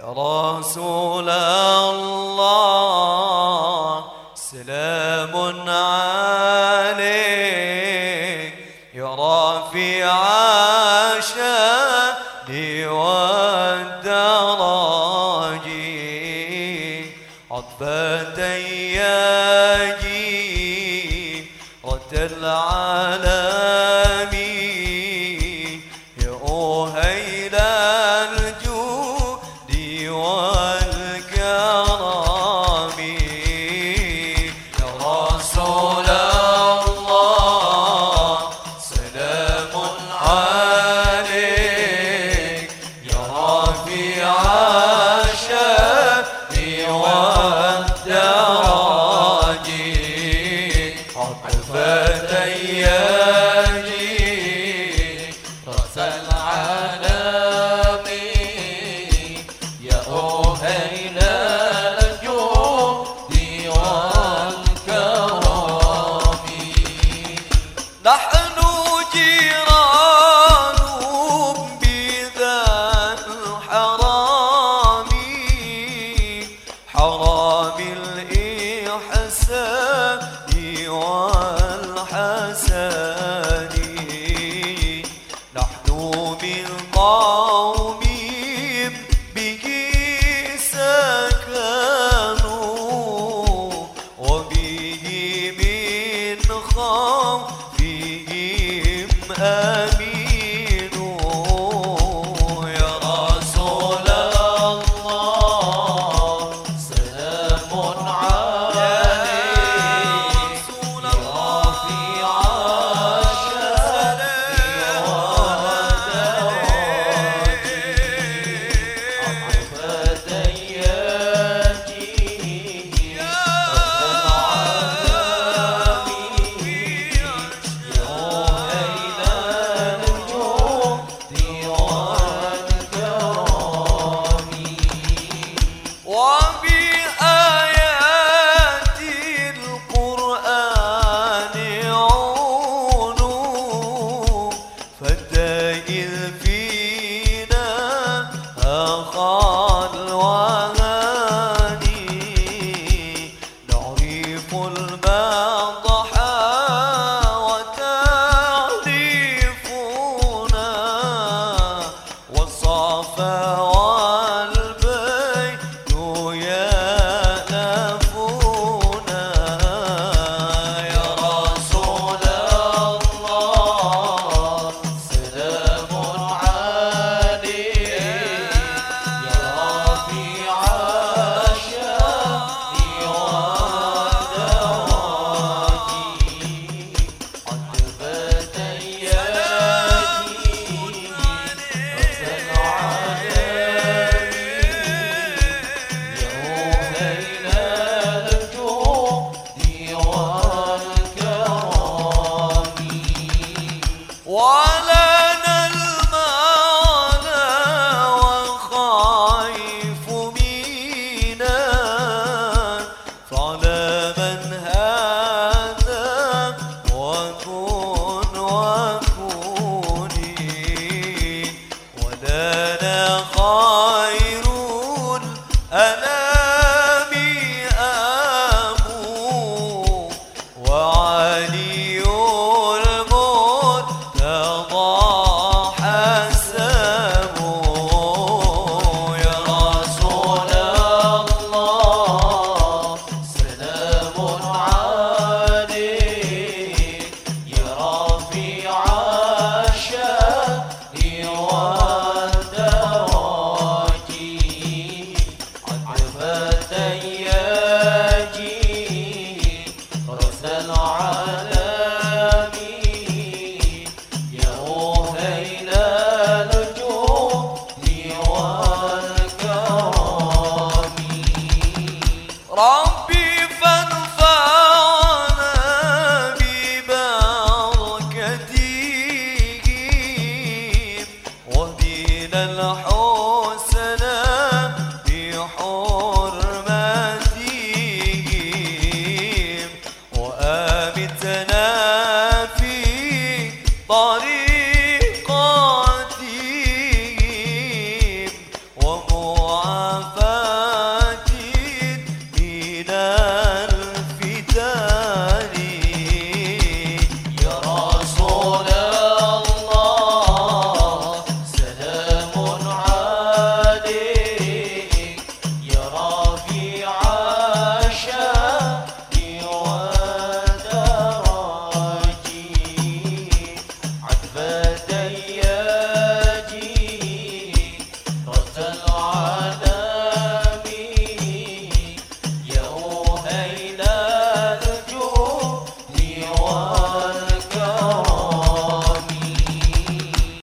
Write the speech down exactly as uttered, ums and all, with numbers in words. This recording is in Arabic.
رسول الله سلام عليك يا رافع الشأن والدرج عطفة يا جيرة العالم يا أهيل الجود والكرم يا رسول الله سلام عليك يا رافع الشأن والدرج عطفة يا جيرة العالم يا أهيل الجود والكرم نحن جيران بذا الحرام حرام الإحسان والحسن نحن من قوم به سكنوا وبه من خوفهم آمنوا يا رسول الله سلام عليك يا رافع الشأن والدرج عطفة يا جيرة العالم يا أهيل الجود والكرم وبآيات القرآن عونوا فالدائر فينا أخا الوهاني نعرف المدح وتعرفنا والصفا والبيت يألفنا يا رسول الله سلام عليك يا وافى